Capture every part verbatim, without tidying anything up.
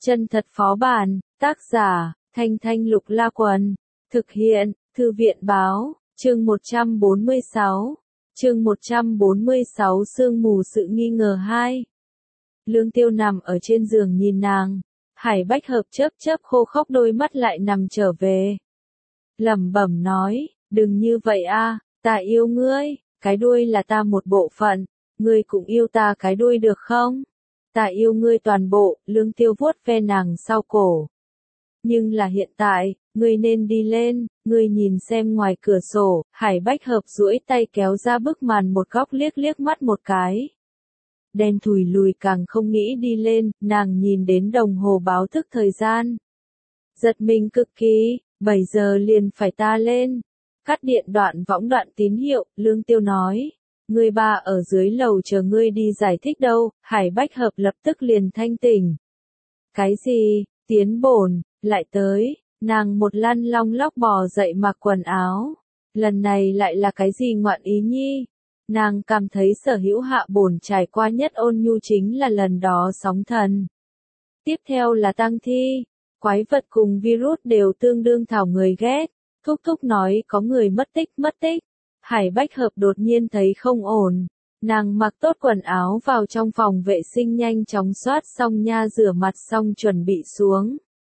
Chân thật phó bản, tác giả, Thanh Thanh Lục La Quần, thực hiện, Thư viện báo, chương một trăm bốn mươi sáu, chương một trăm bốn mươi sáu sương mù sự nghi ngờ hai. Lương Tiêu nằm ở trên giường nhìn nàng, Hải Bách Hợp chớp chớp khô khốc đôi mắt lại nằm trở về. Lẩm bẩm nói, đừng như vậy a, ta yêu ngươi, cái đuôi là ta một bộ phận, ngươi cũng yêu ta cái đuôi được không? Ta yêu ngươi toàn bộ, Lương Tiêu vuốt ve nàng sau cổ. Nhưng là hiện tại, ngươi nên đi lên, ngươi nhìn xem ngoài cửa sổ, Hải Bách Hợp duỗi tay kéo ra bức màn một góc liếc liếc mắt một cái. Đen thùi lùi càng không nghĩ đi lên, nàng nhìn đến đồng hồ báo thức thời gian. Giật mình cực kỳ, bảy giờ liền phải ta lên. Cắt điện đoạn võng đoạn tín hiệu, Lương Tiêu nói. Ngươi ba ở dưới lầu chờ ngươi đi giải thích đâu, Hải Bách Hợp lập tức liền thanh tỉnh. Cái gì, tiến bổn, lại tới, nàng một lăn long lóc bò dậy mặc quần áo. Lần này lại là cái gì ngoạn ý nhi? Nàng cảm thấy sở hữu hạ bổn trải qua nhất ôn nhu chính là lần đó sóng thần. Tiếp theo là tang thi, quái vật cùng virus đều tương đương thảo người ghét. Thúc thúc nói có người mất tích mất tích. Hải Bách Hợp đột nhiên thấy không ổn. Nàng mặc tốt quần áo vào trong phòng vệ sinh nhanh chóng xoát xong nha rửa mặt xong chuẩn bị xuống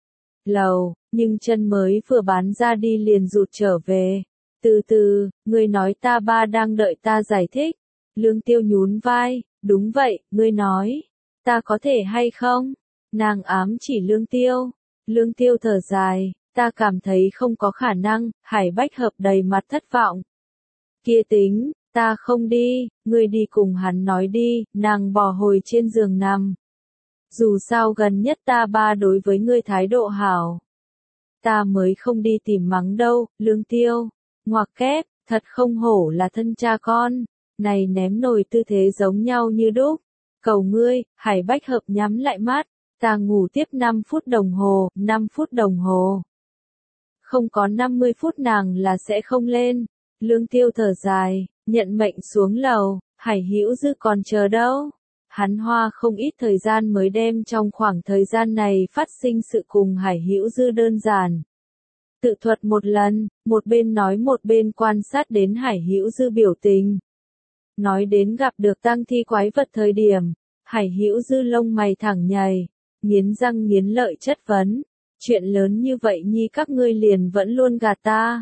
lầu, nhưng chân mới vừa bán ra đi liền rụt trở về. Từ từ, ngươi nói ta ba đang đợi ta giải thích. Lương Tiêu nhún vai, đúng vậy, ngươi nói. Ta có thể hay không? Nàng ám chỉ Lương Tiêu. Lương Tiêu thở dài, ta cảm thấy không có khả năng, Hải Bách Hợp đầy mặt thất vọng. Kia tính, ta không đi, ngươi đi cùng hắn nói đi, nàng bò hồi trên giường nằm. Dù sao gần nhất ta ba đối với ngươi thái độ hảo. Ta mới không đi tìm mắng đâu, Lương Tiêu. Ngoặc kép, thật không hổ là thân cha con. Này ném nồi tư thế giống nhau như đúc. Cầu ngươi, Hải Bách Hợp nhắm lại mắt. Ta ngủ tiếp năm phút đồng hồ, năm phút đồng hồ. Không có năm mươi phút nàng là sẽ không lên. Lương Tiêu thở dài, nhận mệnh xuống lầu, Hải Hữu Dư còn chờ đâu. Hắn hoa không ít thời gian mới đem trong khoảng thời gian này phát sinh sự cùng Hải Hữu Dư đơn giản. Tự thuật một lần, một bên nói một bên quan sát đến Hải Hữu Dư biểu tình. Nói đến gặp được tang thi quái vật thời điểm, Hải Hữu Dư lông mày thẳng nhảy, nghiến răng nghiến lợi chất vấn. Chuyện lớn như vậy nhi các ngươi liền vẫn luôn gạt ta.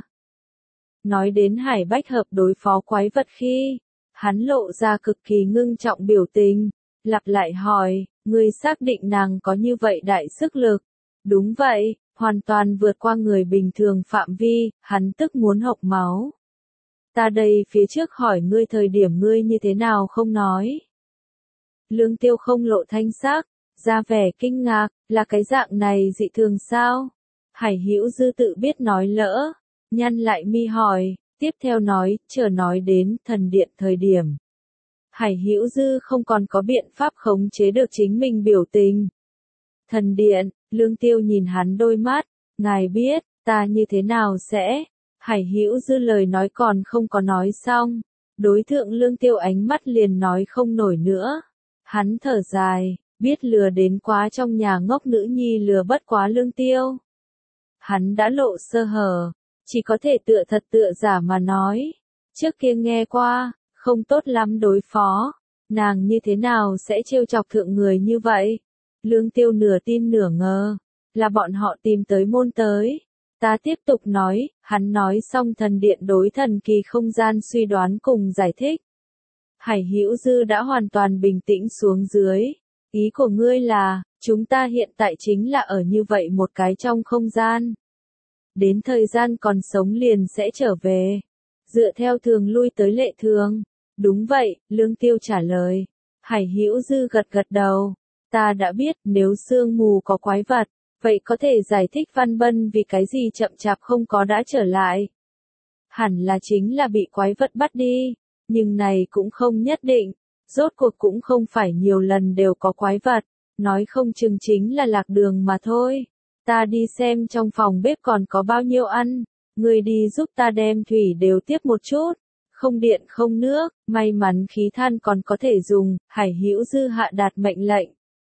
Nói đến Hải Bách Hợp đối phó quái vật khi, hắn lộ ra cực kỳ ngưng trọng biểu tình, lặp lại hỏi, ngươi xác định nàng có như vậy đại sức lực? Đúng vậy, hoàn toàn vượt qua người bình thường phạm vi, hắn tức muốn hộc máu. Ta đây phía trước hỏi ngươi thời điểm ngươi như thế nào không nói. Lương Tiêu không lộ thanh sắc, ra vẻ kinh ngạc, là cái dạng này dị thường sao? Hải Hữu Dư tự biết nói lỡ. Nhăn lại mi hỏi, tiếp theo nói, chờ nói đến thần điện thời điểm. Hải Hữu Dư không còn có biện pháp khống chế được chính mình biểu tình. Thần điện, Lương Tiêu nhìn hắn đôi mắt, ngài biết, ta như thế nào sẽ? Hải Hữu Dư lời nói còn không có nói xong. Đối thượng Lương Tiêu ánh mắt liền nói không nổi nữa. Hắn thở dài, biết lừa đến quá trong nhà ngốc nữ nhi lừa bất quá Lương Tiêu. Hắn đã lộ sơ hở. Chỉ có thể tựa thật tựa giả mà nói. Trước kia nghe qua, không tốt lắm đối phó. Nàng như thế nào sẽ trêu chọc thượng người như vậy? Lương Tiêu nửa tin nửa ngờ. Là bọn họ tìm tới môn tới. Ta tiếp tục nói, hắn nói xong thần điện đối thần kỳ không gian suy đoán cùng giải thích. Hải Hữu Dư đã hoàn toàn bình tĩnh xuống dưới. Ý của ngươi là, chúng ta hiện tại chính là ở như vậy một cái trong không gian. Đến thời gian còn sống liền sẽ trở về. Dựa theo thường lui tới lệ thường. Đúng vậy, Lương Tiêu trả lời. Hải Hữu Dư gật gật đầu. Ta đã biết, nếu sương mù có quái vật, vậy có thể giải thích Văn Bân vì cái gì chậm chạp không có đã trở lại. Hẳn là chính là bị quái vật bắt đi. Nhưng này cũng không nhất định. Rốt cuộc cũng không phải nhiều lần đều có quái vật. Nói không chừng chính là lạc đường mà thôi. Ta đi xem trong phòng bếp còn có bao nhiêu ăn, ngươi đi giúp ta đem thủy đều tiếp một chút, không điện không nước, may mắn khí than còn có thể dùng, Hải Hữu Dư hạ đạt mệnh lệnh.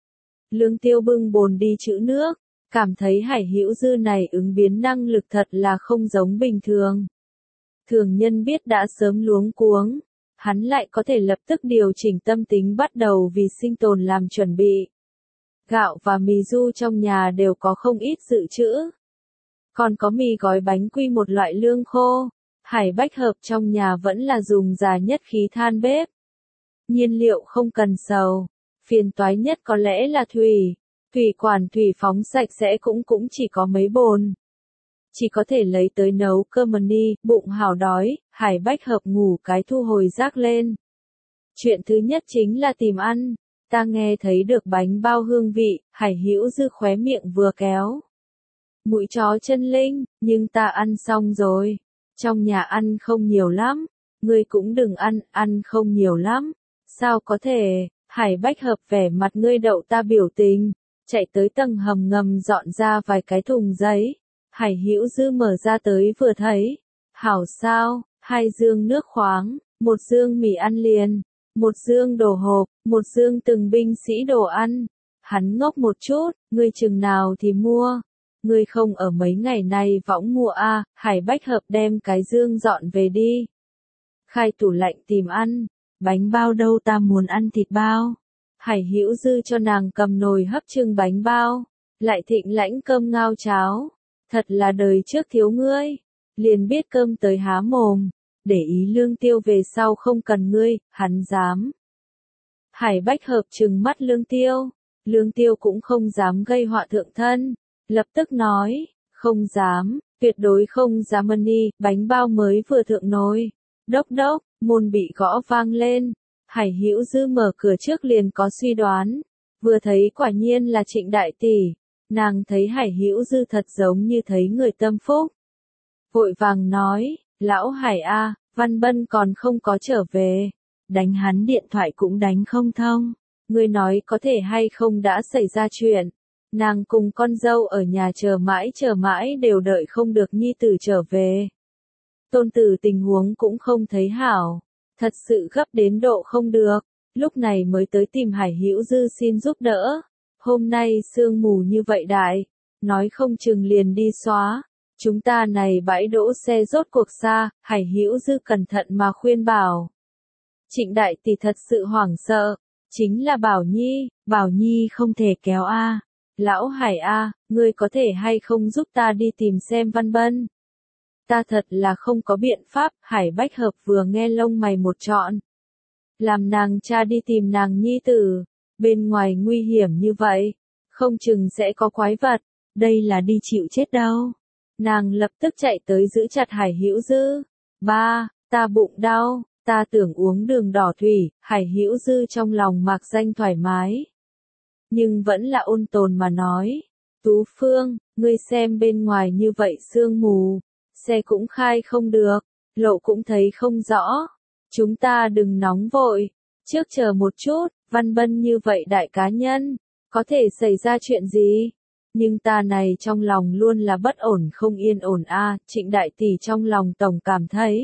Lương Tiêu bưng bồn đi trữ nước, cảm thấy Hải Hữu Dư này ứng biến năng lực thật là không giống bình thường. Thường nhân biết đã sớm luống cuống, hắn lại có thể lập tức điều chỉnh tâm tính bắt đầu vì sinh tồn làm chuẩn bị. Gạo và mì du trong nhà đều có không ít dự trữ. Còn có mì gói bánh quy một loại lương khô. Hải bách hợp trong nhà vẫn là dùng già nhất khí than bếp. Nhiên liệu không cần sầu. Phiền toái nhất có lẽ là thủy. Thủy quản thủy phóng sạch sẽ cũng cũng chỉ có mấy bồn. Chỉ có thể lấy tới nấu cơm ni, bụng hào đói, Hải bách hợp ngủ cái thu hồi rác lên. Chuyện thứ nhất chính là tìm ăn. Ta nghe thấy được bánh bao hương vị, Hải Hữu Dư khóe miệng vừa kéo. Mũi chó chân linh, nhưng ta ăn xong rồi. Trong nhà ăn không nhiều lắm. Ngươi cũng đừng ăn, ăn không nhiều lắm. Sao có thể, Hải bách hợp vẻ mặt ngươi đậu ta biểu tình. Chạy tới tầng hầm ngầm dọn ra vài cái thùng giấy. Hải Hữu Dư mở ra tới vừa thấy. Hảo sao, hai dương nước khoáng, một dương mì ăn liền. Một dương đồ hộp, một dương từng binh sĩ đồ ăn. Hắn ngốc một chút, ngươi chừng nào thì mua. Ngươi không ở mấy ngày nay võng mua a, à, Hải bách hợp đem cái dương dọn về đi. Khai tủ lạnh tìm ăn, bánh bao đâu ta muốn ăn thịt bao. Hải Hữu Dư cho nàng cầm nồi hấp trưng bánh bao, lại thịnh lãnh cơm ngao cháo. Thật là đời trước thiếu ngươi, liền biết cơm tới há mồm. Để ý Lương Tiêu về sau không cần ngươi, hắn dám. Hải bách hợp trừng mắt Lương Tiêu. Lương Tiêu cũng không dám gây họa thượng thân. Lập tức nói, không dám, tuyệt đối không dám ân đi, bánh bao mới vừa thượng nồi. Đốc đốc, môn bị gõ vang lên. Hải Hữu Dư mở cửa trước liền có suy đoán. Vừa thấy quả nhiên là Trịnh đại tỷ. Nàng thấy Hải Hữu Dư thật giống như thấy người tâm phúc. Vội vàng nói, lão Hải a, Văn Bân còn không có trở về. Đánh hắn điện thoại cũng đánh không thông. Ngươi nói có thể hay không đã xảy ra chuyện. Nàng cùng con dâu ở nhà chờ mãi chờ mãi đều đợi không được nhi tử trở về. Tôn tử tình huống cũng không thấy hảo. Thật sự gấp đến độ không được. Lúc này mới tới tìm Hải Hữu Dư xin giúp đỡ. Hôm nay sương mù như vậy đại. Nói không chừng liền đi xóa. Chúng ta này bãi đỗ xe rốt cuộc xa. Hải Hữu Dư cẩn thận mà khuyên bảo. Trịnh đại tỷ thật sự hoảng sợ. Chính là Bảo Nhi. Bảo Nhi không thể kéo a. Lão Hải a, ngươi có thể hay không giúp ta đi tìm xem Văn Bân? Ta thật là không có biện pháp. Hải bách hợp vừa nghe lông mày một trọn. Làm nàng cha đi tìm nàng nhi tử. Bên ngoài nguy hiểm như vậy. Không chừng sẽ có quái vật. Đây là đi chịu chết đâu. Nàng lập tức chạy tới giữ chặt Hải Hữu Dư. Ba, ta bụng đau. Ta tưởng uống đường đỏ thủy. Hải Hữu Dư trong lòng mạc danh thoải mái. Nhưng vẫn là ôn tồn mà nói. Tú Phương, ngươi xem bên ngoài như vậy sương mù. Xe cũng khai không được. Lộ cũng thấy không rõ. Chúng ta đừng nóng vội. Trước chờ một chút. Văn Bân như vậy đại cá nhân. Có thể xảy ra chuyện gì? Nhưng ta này trong lòng luôn là bất ổn không yên ổn a. À, Trịnh đại tỷ trong lòng tổng cảm thấy.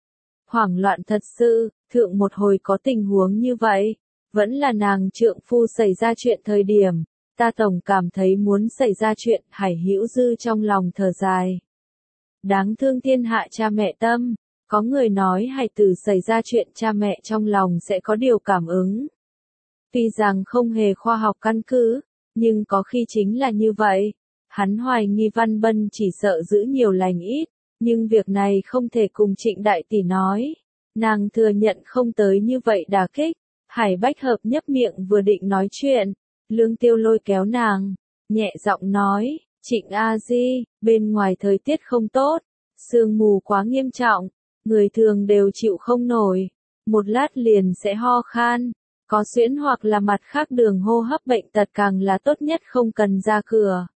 Hoảng loạn thật sự. Thượng một hồi có tình huống như vậy. Vẫn là nàng trượng phu xảy ra chuyện thời điểm, ta tổng cảm thấy muốn xảy ra chuyện. Hải Hữu Dư trong lòng thở dài. Đáng thương thiên hạ cha mẹ tâm, có người nói hài tử xảy ra chuyện cha mẹ trong lòng sẽ có điều cảm ứng. Tuy rằng không hề khoa học căn cứ, nhưng có khi chính là như vậy. Hắn hoài nghi Văn Bân chỉ sợ giữ nhiều lành ít, nhưng việc này không thể cùng Trịnh đại tỷ nói. Nàng thừa nhận không tới như vậy đả kích. Hải bách hợp nhấp miệng vừa định nói chuyện. Lương Tiêu lôi kéo nàng. Nhẹ giọng nói. Trịnh A Di, bên ngoài thời tiết không tốt. Sương mù quá nghiêm trọng. Người thường đều chịu không nổi. Một lát liền sẽ ho khan. Có suyễn hoặc là mặt khác đường hô hấp bệnh tật càng là tốt nhất không cần ra cửa.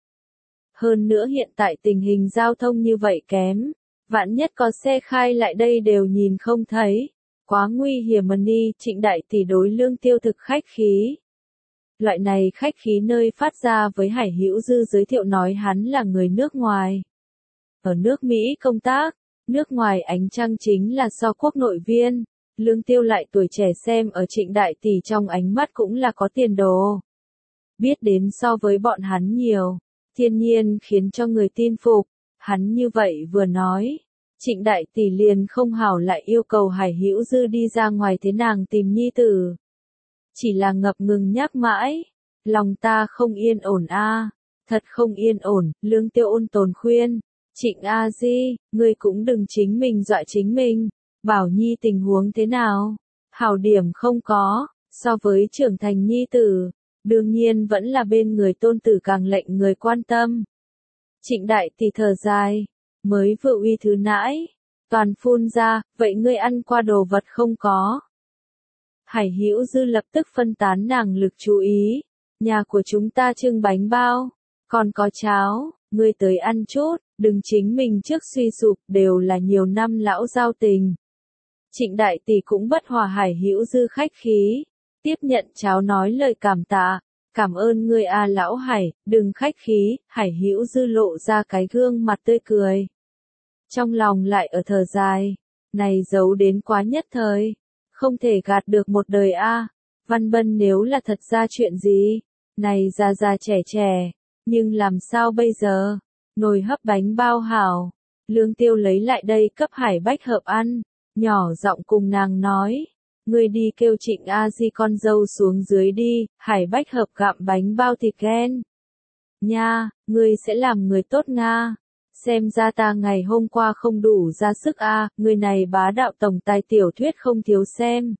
Hơn nữa hiện tại tình hình giao thông như vậy kém. Vạn nhất có xe khai lại đây đều nhìn không thấy. Quá nguy hiểm mà đi. Trịnh đại tỷ đối Lương Tiêu thực khách khí. Loại này khách khí nơi phát ra với Hải Hữu Dư giới thiệu nói hắn là người nước ngoài. Ở nước Mỹ công tác, nước ngoài ánh trăng chính là so quốc nội viên. Lương Tiêu lại tuổi trẻ xem ở Trịnh đại tỷ trong ánh mắt cũng là có tiền đồ. biết đến so với bọn hắn nhiều, thiên nhiên khiến cho người tin phục. Hắn như vậy vừa nói, Trịnh đại tỷ liền không hảo lại yêu cầu Hải Hữu Dư đi ra ngoài thế nàng tìm nhi tử. Chỉ là ngập ngừng nhắc mãi, lòng ta không yên ổn a, thật không yên ổn. Lương Tiêu ôn tồn khuyên, Trịnh A Di, ngươi cũng đừng chính mình dọa chính mình, Bảo Nhi tình huống thế nào, hảo điểm không có, so với trưởng thành nhi tử, đương nhiên vẫn là bên người tôn tử càng lệnh người quan tâm. Trịnh đại tỷ thở dài, mới vừa uy thứ nãi, toàn phun ra, vậy ngươi ăn qua đồ vật không có? Hải Hữu Dư lập tức phân tán nàng lực chú ý, nhà của chúng ta trưng bánh bao, còn có cháo, ngươi tới ăn chút, đừng chính mình trước suy sụp, đều là nhiều năm lão giao tình. Trịnh đại tỷ cũng bất hòa Hải Hữu Dư khách khí, tiếp nhận cháo nói lời cảm tạ, cảm ơn ngươi a lão Hải, đừng khách khí. Hải Hữu Dư lộ ra cái gương mặt tươi cười. Trong lòng lại ở thở dài, này giấu đến quá nhất thời, không thể gạt được một đời a. Văn Bân nếu là thật ra chuyện gì, này già già trẻ trẻ, nhưng làm sao bây giờ? Nồi hấp bánh bao hảo, Lương Tiêu lấy lại đây cấp Hải Bách Hợp ăn, nhỏ giọng cùng nàng nói, ngươi đi kêu Trịnh A Di con dâu xuống dưới đi. Hải Bách Hợp gặm bánh bao thịt ghen. Nha, ngươi sẽ làm người tốt nga. Xem ra ta ngày hôm qua không đủ ra sức a, người này bá đạo tổng tài tiểu thuyết không thiếu xem.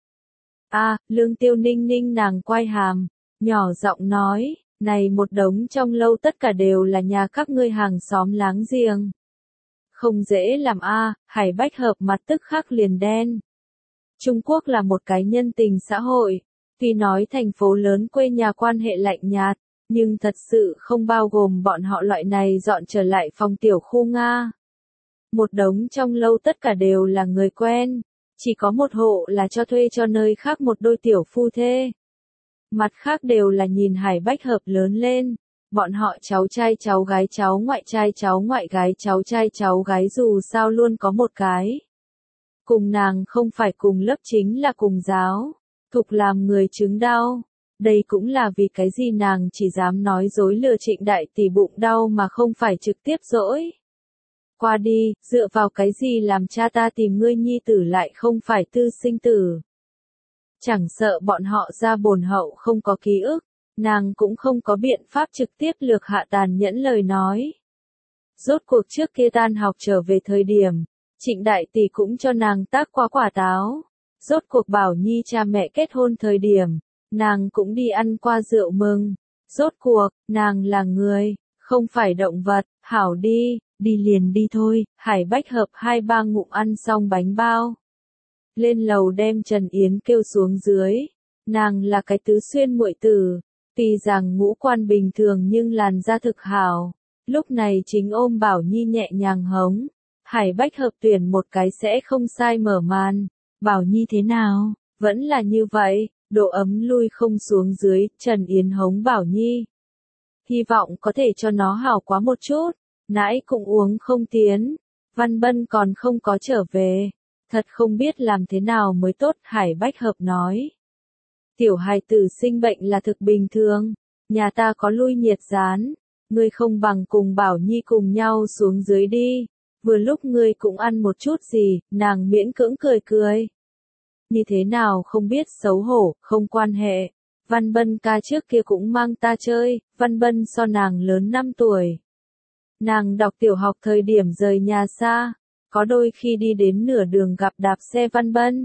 A, Lương Tiêu ninh ninh nàng quay hàm, nhỏ giọng nói, này một đống trong lâu tất cả đều là nhà các ngươi hàng xóm láng giềng. Không dễ làm a. Hải Bách Hợp mặt tức khắc liền đen. Trung Quốc là một cái nhân tình xã hội, tuy nói thành phố lớn quê nhà quan hệ lạnh nhạt, nhưng thật sự không bao gồm bọn họ loại này dọn trở lại phòng tiểu khu Nga. Một đống trong lâu tất cả đều là người quen, chỉ có một hộ là cho thuê cho nơi khác một đôi tiểu phu thê. Mặt khác đều là nhìn Hải Bách Hợp lớn lên, bọn họ cháu trai cháu gái cháu ngoại trai cháu ngoại gái cháu trai cháu gái dù sao luôn có một cái. Cùng nàng không phải cùng lớp chính là cùng giáo, thục làm người chứng đau. Đây cũng là vì cái gì nàng chỉ dám nói dối lừa Trịnh đại tỷ bụng đau mà không phải trực tiếp dỗi. Qua đi, dựa vào cái gì làm cha ta tìm ngươi nhi tử lại không phải tư sinh tử. Chẳng sợ bọn họ ra bồn hậu không có ký ức, nàng cũng không có biện pháp trực tiếp lược hạ tàn nhẫn lời nói. Rốt cuộc trước kia tan học trở về thời điểm, Trịnh đại tỷ cũng cho nàng tác qua quả táo. Rốt cuộc Bảo Nhi cha mẹ kết hôn thời điểm, nàng cũng đi ăn qua rượu mừng. Rốt cuộc, nàng là người, không phải động vật. Hảo đi, đi liền đi thôi. Hải Bách Hợp hai ba ngụm ăn xong bánh bao, lên lầu đem Trần Yến kêu xuống dưới. Nàng là cái tứ xuyên muội tử, tuy rằng ngũ quan bình thường nhưng làn da thực hảo. Lúc này chính ôm Bảo Nhi nhẹ nhàng hống. Hải Bách Hợp tuyển một cái sẽ không sai mở màn. Bảo Nhi thế nào? Vẫn là như vậy, độ ấm lui không xuống dưới. Trần Yến hống Bảo Nhi, hy vọng có thể cho nó hảo quá một chút. Nãi cũng uống không tiến. Văn Bân còn không có trở về, thật không biết làm thế nào mới tốt. Hải Bách Hợp nói, tiểu hài tử sinh bệnh là thực bình thường, nhà ta có lui nhiệt gián, ngươi không bằng cùng Bảo Nhi cùng nhau xuống dưới đi, vừa lúc ngươi cũng ăn một chút gì. Nàng miễn cưỡng cười cười, như thế nào không biết xấu hổ. Không quan hệ, Văn Bân ca trước kia cũng mang ta chơi. Văn Bân so nàng lớn năm tuổi, nàng đọc tiểu học thời điểm rời nhà xa, có đôi khi đi đến nửa đường gặp đạp xe Văn Bân,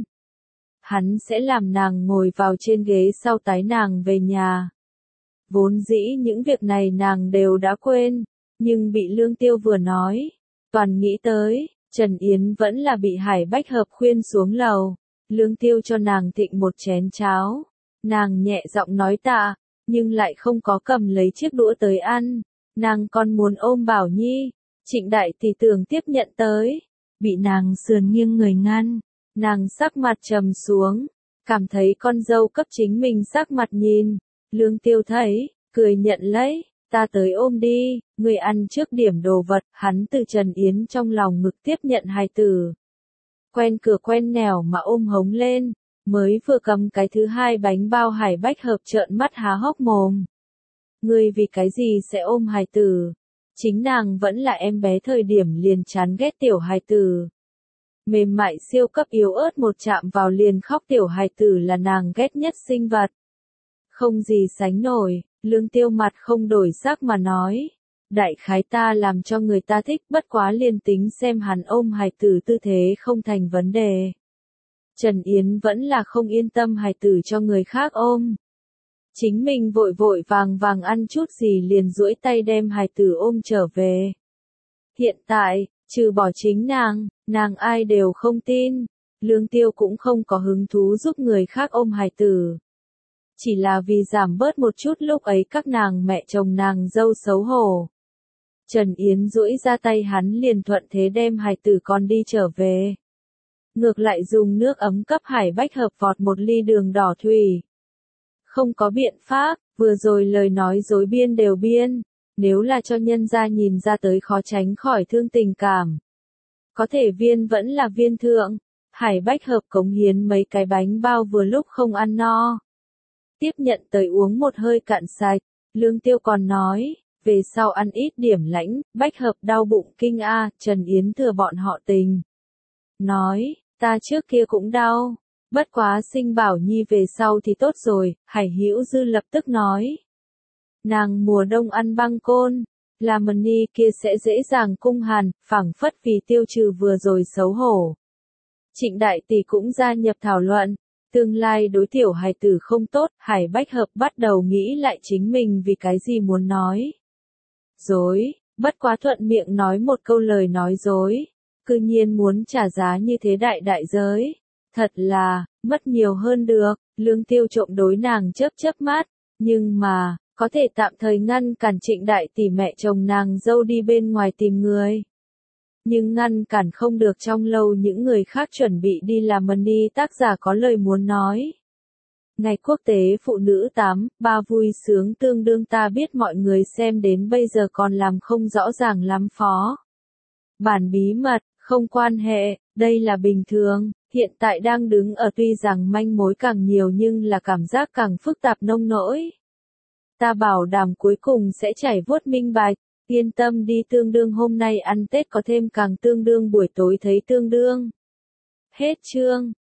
hắn sẽ làm nàng ngồi vào trên ghế sau tái nàng về nhà. Vốn dĩ những việc này nàng đều đã quên, nhưng bị Lương Tiêu vừa nói, toàn nghĩ tới. Trần Yến vẫn là bị Hải Bách Hợp khuyên xuống lầu. Lương Tiêu cho nàng thịnh một chén cháo, nàng nhẹ giọng nói tạ, nhưng lại không có cầm lấy chiếc đũa tới ăn. Nàng còn muốn ôm Bảo Nhi, Trịnh đại tỷ tưởng tiếp nhận tới, bị nàng sườn nghiêng người ngăn. Nàng sắc mặt trầm xuống, cảm thấy con dâu cấp chính mình sắc mặt nhìn. Lương Tiêu thấy, cười nhận lấy, ta tới ôm đi, người ăn trước điểm đồ vật. Hắn từ Trần Yến trong lòng ngực tiếp nhận hài tử, quen cửa quen nẻo mà ôm hống lên. Mới vừa cầm cái thứ hai bánh bao, Hải Bách Hợp trợn mắt há hốc mồm. ngươi vì cái gì sẽ ôm hài tử? Chính nàng vẫn là em bé thời điểm liền chán ghét tiểu hài tử. Mềm mại siêu cấp yếu ớt một chạm vào liền khóc tiểu hài tử là nàng ghét nhất sinh vật. Không gì sánh nổi, Lương Tiêu mặt không đổi sắc mà nói. Đại khái ta làm cho người ta thích, bất quá liền tính xem hắn ôm hài tử tư thế không thành vấn đề. Trần Yến vẫn là không yên tâm hài tử cho người khác ôm. Chính mình vội vội vàng vàng ăn chút gì liền duỗi tay đem hài tử ôm trở về. Hiện tại, trừ bỏ chính nàng, nàng ai đều không tin. Lương Tiêu cũng không có hứng thú giúp người khác ôm hài tử. Chỉ là vì giảm bớt một chút lúc ấy các nàng mẹ chồng nàng dâu xấu hổ. Trần Yến duỗi ra tay hắn liền thuận thế đem hài tử con đi trở về. Ngược lại dùng nước ấm cấp Hải Bách Hợp vọt một ly đường đỏ thủy. Không có biện pháp, vừa rồi lời nói dối biên đều biên, nếu là cho nhân gia nhìn ra tới khó tránh khỏi thương tình cảm. Có thể viên vẫn là viên thượng, Hải Bách Hợp cống hiến mấy cái bánh bao vừa lúc không ăn no. Tiếp nhận tới uống một hơi cạn sạch, Lương Tiêu còn nói, về sau ăn ít điểm lãnh, Bách Hợp đau bụng kinh a, Trần Yến thừa bọn họ tình. Nói, ta trước kia cũng đau, bất quá sinh Bảo Nhi về sau thì tốt rồi, Hải Hữu Dư lập tức nói. Nàng mùa đông ăn băng côn, là mần ni kia sẽ dễ dàng cung hàn, phảng phất vì tiêu trừ vừa rồi xấu hổ. Trịnh Đại Tỷ cũng gia nhập thảo luận, tương lai đối tiểu hài tử không tốt, Hải Bách Hợp bắt đầu nghĩ lại chính mình vì cái gì muốn nói. Dối, bất quá thuận miệng nói một câu lời nói dối, cư nhiên muốn trả giá như thế đại đại giới. Thật là, mất nhiều hơn được, Lương Tiêu trộm đối nàng chớp chớp mắt, nhưng mà, có thể tạm thời ngăn cản Trịnh Đại Tỷ mẹ chồng nàng dâu đi bên ngoài tìm người. Nhưng ngăn cản không được trong lâu những người khác chuẩn bị đi làm mần ni tác giả có lời muốn nói. Ngày Quốc tế Phụ nữ tám, ba vui sướng tương đương ta biết mọi người xem đến bây giờ còn làm không rõ ràng lắm phó. Bản bí mật, không quan hệ, đây là bình thường, hiện tại đang đứng ở tuy rằng manh mối càng nhiều nhưng là cảm giác càng phức tạp nông nỗi. Ta bảo đảm cuối cùng sẽ chảy vuốt minh bạch, yên tâm đi tương đương hôm nay ăn Tết có thêm càng tương đương buổi tối thấy tương đương. Hết chương.